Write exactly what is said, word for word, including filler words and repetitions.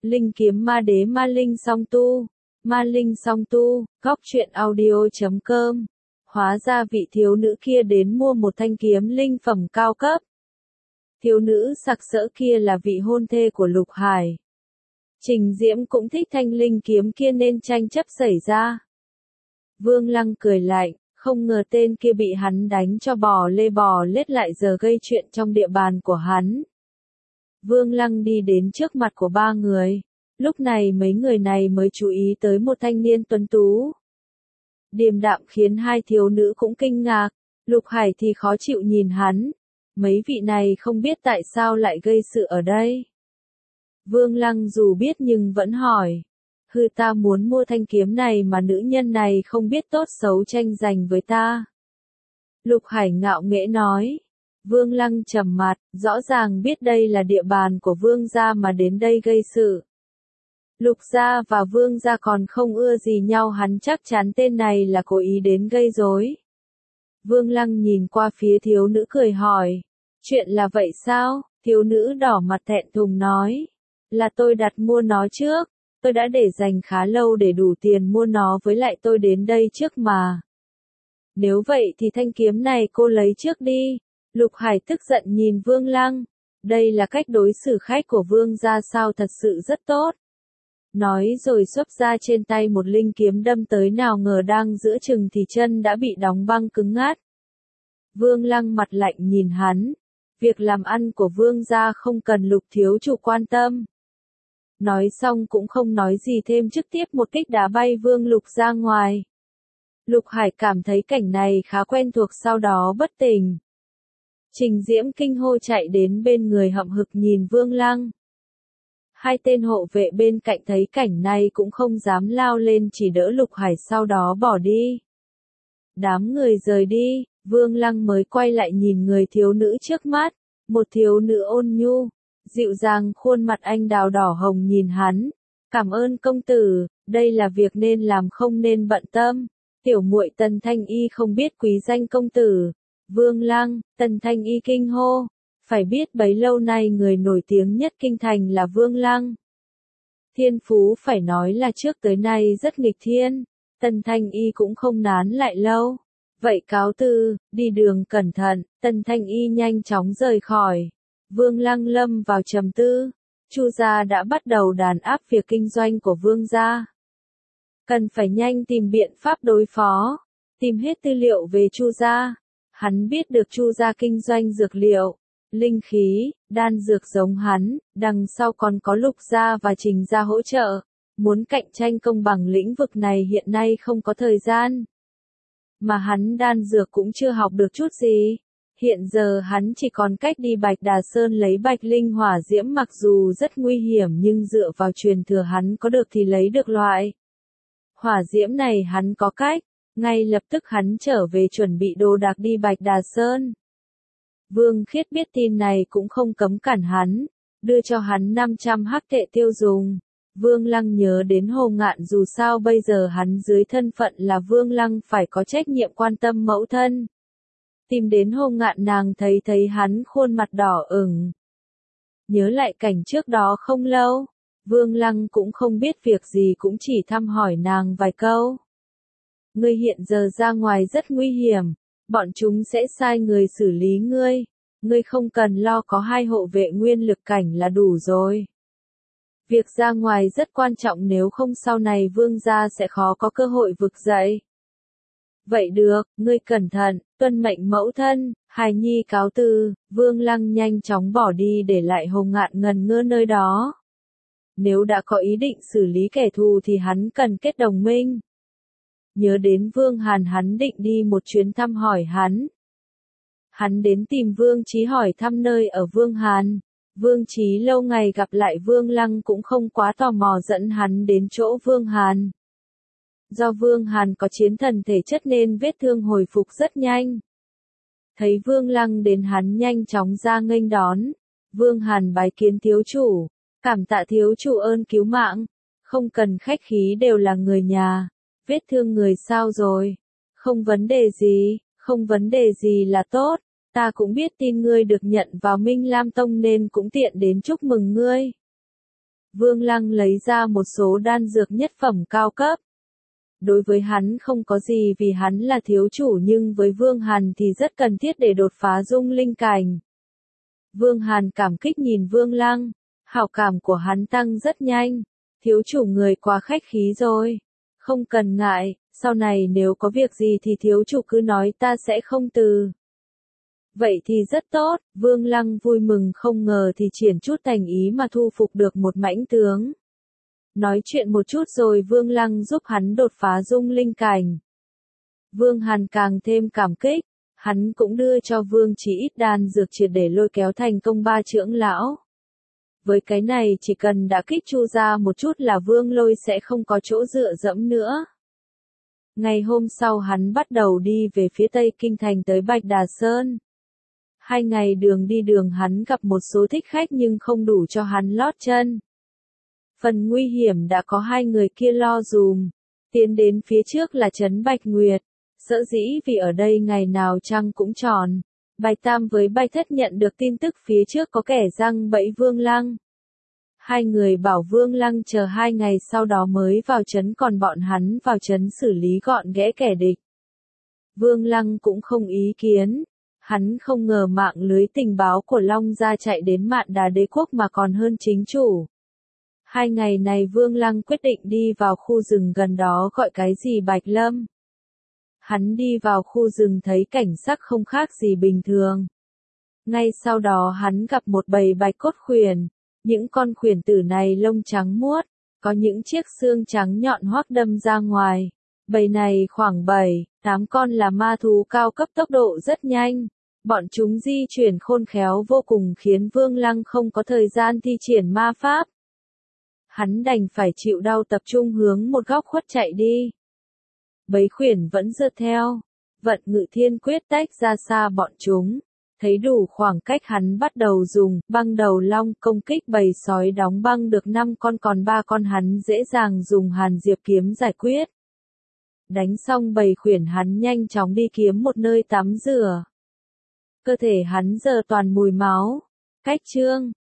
Linh kiếm ma đế ma linh song tu. Ma linh song tu, góc truyện audio chấm com. Hóa ra vị thiếu nữ kia đến mua một thanh kiếm linh phẩm cao cấp. Thiếu nữ sặc sỡ kia là vị hôn thê của Lục Hải. Trình Diễm cũng thích thanh linh kiếm kia nên tranh chấp xảy ra. Vương Lăng cười lạnh, không ngờ tên kia bị hắn đánh cho bò lê bò lết lại giờ gây chuyện trong địa bàn của hắn. Vương Lăng đi đến trước mặt của ba người. Lúc này mấy người này mới chú ý tới một thanh niên tuấn tú. Điềm đạm khiến hai thiếu nữ cũng kinh ngạc. Lục Hải thì khó chịu nhìn hắn. Mấy vị này không biết tại sao lại gây sự ở đây. Vương Lăng dù biết nhưng vẫn hỏi. Hư ta muốn mua thanh kiếm này mà nữ nhân này không biết tốt xấu tranh giành với ta. Lục Hải ngạo nghễ nói. Vương Lăng trầm mặt, rõ ràng biết đây là địa bàn của Vương gia mà đến đây gây sự. Lục gia và Vương gia còn không ưa gì nhau, hắn chắc chắn tên này là cố ý đến gây rối. Vương Lăng nhìn qua phía thiếu nữ cười hỏi. Chuyện là vậy sao? Thiếu nữ đỏ mặt thẹn thùng nói. Là tôi đặt mua nó trước. Tôi đã để dành khá lâu để đủ tiền mua nó, với lại tôi đến đây trước mà. Nếu vậy thì thanh kiếm này cô lấy trước đi. Lục Hải tức giận nhìn Vương Lăng. Đây là cách đối xử khách của Vương gia sao, thật sự rất tốt. Nói rồi xuất ra trên tay một linh kiếm đâm tới, nào ngờ đang giữa chừng thì chân đã bị đóng băng cứng ngắt. Vương Lăng mặt lạnh nhìn hắn. Việc làm ăn của Vương gia không cần Lục thiếu chủ quan tâm. Nói xong cũng không nói gì thêm, trực tiếp một kích đá bay Vương Lục ra ngoài. Lục Hải cảm thấy cảnh này khá quen thuộc, sau đó bất tỉnh. Trình Diễm kinh hô chạy đến bên người hậm hực nhìn Vương Lăng. Hai tên hộ vệ bên cạnh thấy cảnh này cũng không dám lao lên, chỉ đỡ Lục Hải sau đó bỏ đi. Đám người rời đi, Vương Lăng mới quay lại nhìn người thiếu nữ trước mắt. Một thiếu nữ ôn nhu, dịu dàng, khuôn mặt anh đào đỏ hồng nhìn hắn. Cảm ơn công tử, đây là việc nên làm không nên bận tâm. Tiểu muội Tần Thanh Y không biết quý danh công tử. Vương Lăng, Tần Thanh Y kinh hô. Phải biết bấy lâu nay người nổi tiếng nhất kinh thành là Vương Lăng. Thiên phú phải nói là trước tới nay rất nghịch thiên. Tần Thanh Y cũng không nán lại lâu. Vậy cáo từ, đi đường cẩn thận. Tần Thanh Y nhanh chóng rời khỏi. Vương Lăng lâm vào trầm tư. Chu gia đã bắt đầu đàn áp việc kinh doanh của Vương gia. Cần phải nhanh tìm biện pháp đối phó. Tìm hết tư liệu về Chu gia. Hắn biết được Chu gia kinh doanh dược liệu, linh khí, đan dược giống hắn, đằng sau còn có Lục gia và Trình gia hỗ trợ. Muốn cạnh tranh công bằng lĩnh vực này hiện nay không có thời gian. Mà hắn đan dược cũng chưa học được chút gì. Hiện giờ hắn chỉ còn cách đi Bạch Đà Sơn lấy Bạch Linh hỏa diễm, mặc dù rất nguy hiểm nhưng dựa vào truyền thừa hắn có được thì lấy được loại hỏa diễm này hắn có cách. Ngay lập tức hắn trở về chuẩn bị đồ đạc đi Bạch Đà Sơn. Vương Khiết biết tin này cũng không cấm cản hắn, đưa cho hắn năm trăm hắc tệ tiêu dùng. Vương Lăng nhớ đến Hồ Ngạn, dù sao bây giờ hắn dưới thân phận là Vương Lăng phải có trách nhiệm quan tâm mẫu thân. Tìm đến Hồ Ngạn, nàng thấy thấy hắn khuôn mặt đỏ ửng. Nhớ lại cảnh trước đó không lâu, Vương Lăng cũng không biết việc gì, cũng chỉ thăm hỏi nàng vài câu. Ngươi hiện giờ ra ngoài rất nguy hiểm, bọn chúng sẽ sai người xử lý ngươi, ngươi không cần lo, có hai hộ vệ nguyên lực cảnh là đủ rồi. Việc ra ngoài rất quan trọng, nếu không sau này Vương gia sẽ khó có cơ hội vực dậy. Vậy được, ngươi cẩn thận, tuân mệnh mẫu thân. Hài nhi cáo từ. Vương Lăng nhanh chóng bỏ đi, để lại Hồ Ngạn ngần ngơ nơi đó. Nếu đã có ý định xử lý kẻ thù thì hắn cần kết đồng minh. Nhớ đến Vương Hàn, hắn định đi một chuyến thăm hỏi hắn. Hắn đến tìm Vương Chí hỏi thăm nơi ở Vương Hàn. Vương Chí lâu ngày gặp lại Vương Lăng cũng không quá tò mò, dẫn hắn đến chỗ Vương Hàn. Do Vương Hàn có chiến thần thể chất nên vết thương hồi phục rất nhanh. Thấy Vương Lăng đến, hắn nhanh chóng ra nghênh đón. Vương Hàn bái kiến thiếu chủ, cảm tạ thiếu chủ ơn cứu mạng. Không cần khách khí, đều là người nhà. Vết thương người sao rồi? Không vấn đề gì, không vấn đề gì là tốt. Ta cũng biết tin ngươi được nhận vào Minh Lam Tông nên cũng tiện đến chúc mừng ngươi. Vương Lăng lấy ra một số đan dược nhất phẩm cao cấp. Đối với hắn không có gì vì hắn là thiếu chủ nhưng với Vương Hàn thì rất cần thiết để đột phá dung linh cảnh. Vương Hàn cảm kích nhìn Vương Lăng, hảo cảm của hắn tăng rất nhanh. Thiếu chủ người quá khách khí rồi. Không cần ngại, sau này nếu có việc gì thì thiếu chủ cứ nói ta sẽ không từ. Vậy thì rất tốt, Vương Lăng vui mừng không ngờ thì triển chút thành ý mà thu phục được một mãnh tướng. Nói chuyện một chút rồi Vương Lăng giúp hắn đột phá dung linh cảnh. Vương Hàn càng thêm cảm kích, hắn cũng đưa cho Vương Chỉ ít đan dược triệt để lôi kéo thành công ba trưởng lão. Với cái này chỉ cần đã kích Chu ra một chút là Vương Lôi sẽ không có chỗ dựa dẫm nữa. Ngày hôm sau hắn bắt đầu đi về phía Tây Kinh Thành tới Bạch Đà Sơn. Hai ngày đường đi đường hắn gặp một số thích khách nhưng không đủ cho hắn lót chân. Phần nguy hiểm đã có hai người kia lo dùm. Tiến đến phía trước là trấn Bạch Nguyệt. Sợ dĩ vì ở đây ngày nào trăng cũng tròn. Bạch Tam với Bạch Thất nhận được tin tức phía trước có kẻ giăng bẫy Vương Lăng. Hai người bảo Vương Lăng chờ hai ngày sau đó mới vào trấn còn bọn hắn vào trấn xử lý gọn ghẽ kẻ địch. Vương Lăng cũng không ý kiến. Hắn không ngờ mạng lưới tình báo của Long Gia chạy đến Mạn Đà Đế Quốc mà còn hơn chính chủ. Hai ngày này Vương Lăng quyết định đi vào khu rừng gần đó gọi cái gì Bạch Lâm. Hắn đi vào khu rừng thấy cảnh sắc không khác gì bình thường. Ngay sau đó hắn gặp một bầy bạch cốt khuyển. Những con khuyển tử này lông trắng muốt, có những chiếc xương trắng nhọn hoắt đâm ra ngoài. Bầy này khoảng bảy, tám con là ma thú cao cấp tốc độ rất nhanh. Bọn chúng di chuyển khôn khéo vô cùng khiến Vương Lăng không có thời gian thi triển ma pháp. Hắn đành phải chịu đau tập trung hướng một góc khuất chạy đi. Bầy khuyển vẫn rượt theo. Vận Ngự Thiên Quyết tách ra xa bọn chúng. Thấy đủ khoảng cách hắn bắt đầu dùng băng đầu long công kích bầy sói đóng băng được năm con còn ba con hắn dễ dàng dùng hàn diệp kiếm giải quyết. Đánh xong bầy khuyển hắn nhanh chóng đi kiếm một nơi tắm rửa. Cơ thể hắn giờ toàn mùi máu. Cách chương